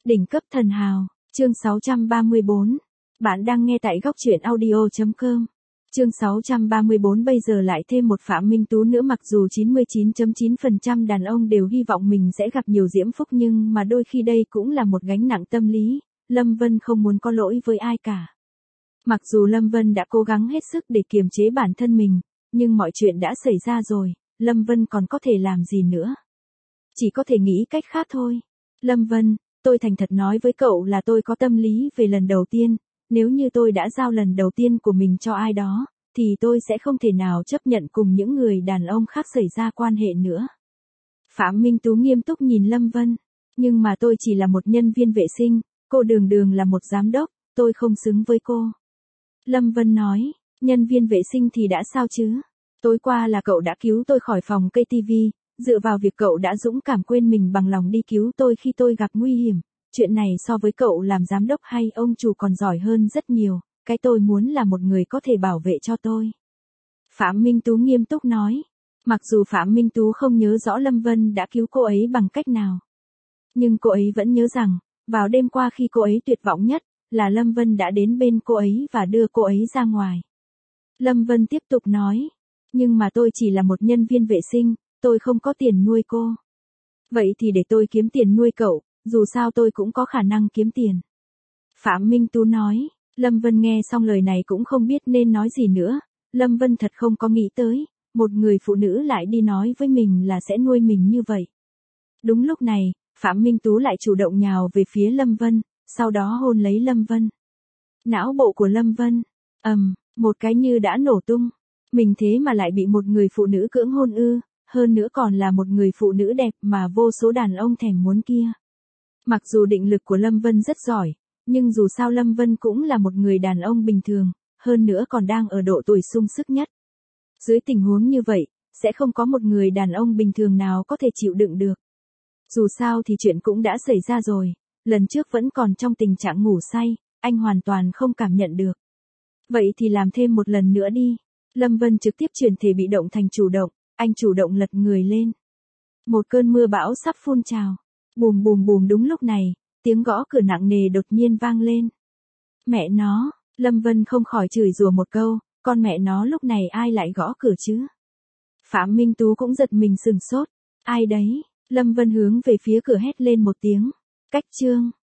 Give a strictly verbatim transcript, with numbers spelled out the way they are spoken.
Đỉnh cấp thần hào, chương sáu trăm ba mươi bốn. Bạn đang nghe tại góc truyện audio chấm com. Chương sáu trăm ba mươi bốn bây giờ lại thêm một Phạm Minh Tú nữa, mặc dù chín mươi chín phẩy chín phần trăm đàn ông đều hy vọng mình sẽ gặp nhiều diễm phúc, nhưng mà đôi khi đây cũng là một gánh nặng tâm lý. Lâm Vân không muốn có lỗi với ai cả. Mặc dù Lâm Vân đã cố gắng hết sức để kiềm chế bản thân mình, nhưng mọi chuyện đã xảy ra rồi, Lâm Vân còn có thể làm gì nữa? Chỉ có thể nghĩ cách khác thôi. Lâm Vân, tôi thành thật nói với cậu là tôi có tâm lý về lần đầu tiên, nếu như tôi đã giao lần đầu tiên của mình cho ai đó, thì tôi sẽ không thể nào chấp nhận cùng những người đàn ông khác xảy ra quan hệ nữa. Phạm Minh Tú nghiêm túc nhìn Lâm Vân, nhưng mà tôi chỉ là một nhân viên vệ sinh, cô Đường Đường là một giám đốc, tôi không xứng với cô. Lâm Vân nói, nhân viên vệ sinh thì đã sao chứ? Tối qua là cậu đã cứu tôi khỏi phòng cây tivi, dựa vào việc cậu đã dũng cảm quên mình bằng lòng đi cứu tôi khi tôi gặp nguy hiểm. Chuyện này so với cậu làm giám đốc hay ông chủ còn giỏi hơn rất nhiều, cái tôi muốn là một người có thể bảo vệ cho tôi. Phạm Minh Tú nghiêm túc nói. Mặc dù Phạm Minh Tú không nhớ rõ Lâm Vân đã cứu cô ấy bằng cách nào, nhưng cô ấy vẫn nhớ rằng, vào đêm qua khi cô ấy tuyệt vọng nhất, là Lâm Vân đã đến bên cô ấy và đưa cô ấy ra ngoài. Lâm Vân tiếp tục nói, nhưng mà tôi chỉ là một nhân viên vệ sinh, tôi không có tiền nuôi cô. Vậy thì để tôi kiếm tiền nuôi cậu, dù sao tôi cũng có khả năng kiếm tiền. Phạm Minh Tú nói. Lâm Vân nghe xong lời này cũng không biết nên nói gì nữa. Lâm Vân thật không có nghĩ tới, một người phụ nữ lại đi nói với mình là sẽ nuôi mình như vậy. Đúng lúc này, Phạm Minh Tú lại chủ động nhào về phía Lâm Vân, sau đó hôn lấy Lâm Vân. Não bộ của Lâm Vân, ầm, một cái như đã nổ tung. Mình thế mà lại bị một người phụ nữ cưỡng hôn ư, hơn nữa còn là một người phụ nữ đẹp mà vô số đàn ông thèm muốn kia. Mặc dù định lực của Lâm Vân rất giỏi, nhưng dù sao Lâm Vân cũng là một người đàn ông bình thường, hơn nữa còn đang ở độ tuổi sung sức nhất. Dưới tình huống như vậy, sẽ không có một người đàn ông bình thường nào có thể chịu đựng được. Dù sao thì chuyện cũng đã xảy ra rồi, lần trước vẫn còn trong tình trạng ngủ say, anh hoàn toàn không cảm nhận được. Vậy thì làm thêm một lần nữa đi. Lâm Vân trực tiếp chuyển thể bị động thành chủ động, anh chủ động lật người lên. Một cơn mưa bão sắp phun trào. Bùm bùm bùm, đúng lúc này, tiếng gõ cửa nặng nề đột nhiên vang lên. Mẹ nó, Lâm Vân không khỏi chửi rủa một câu, con mẹ nó lúc này ai lại gõ cửa chứ? Phạm Minh Tú cũng giật mình sừng sốt. Ai đấy? Lâm Vân hướng về phía cửa hét lên một tiếng. Cách chương.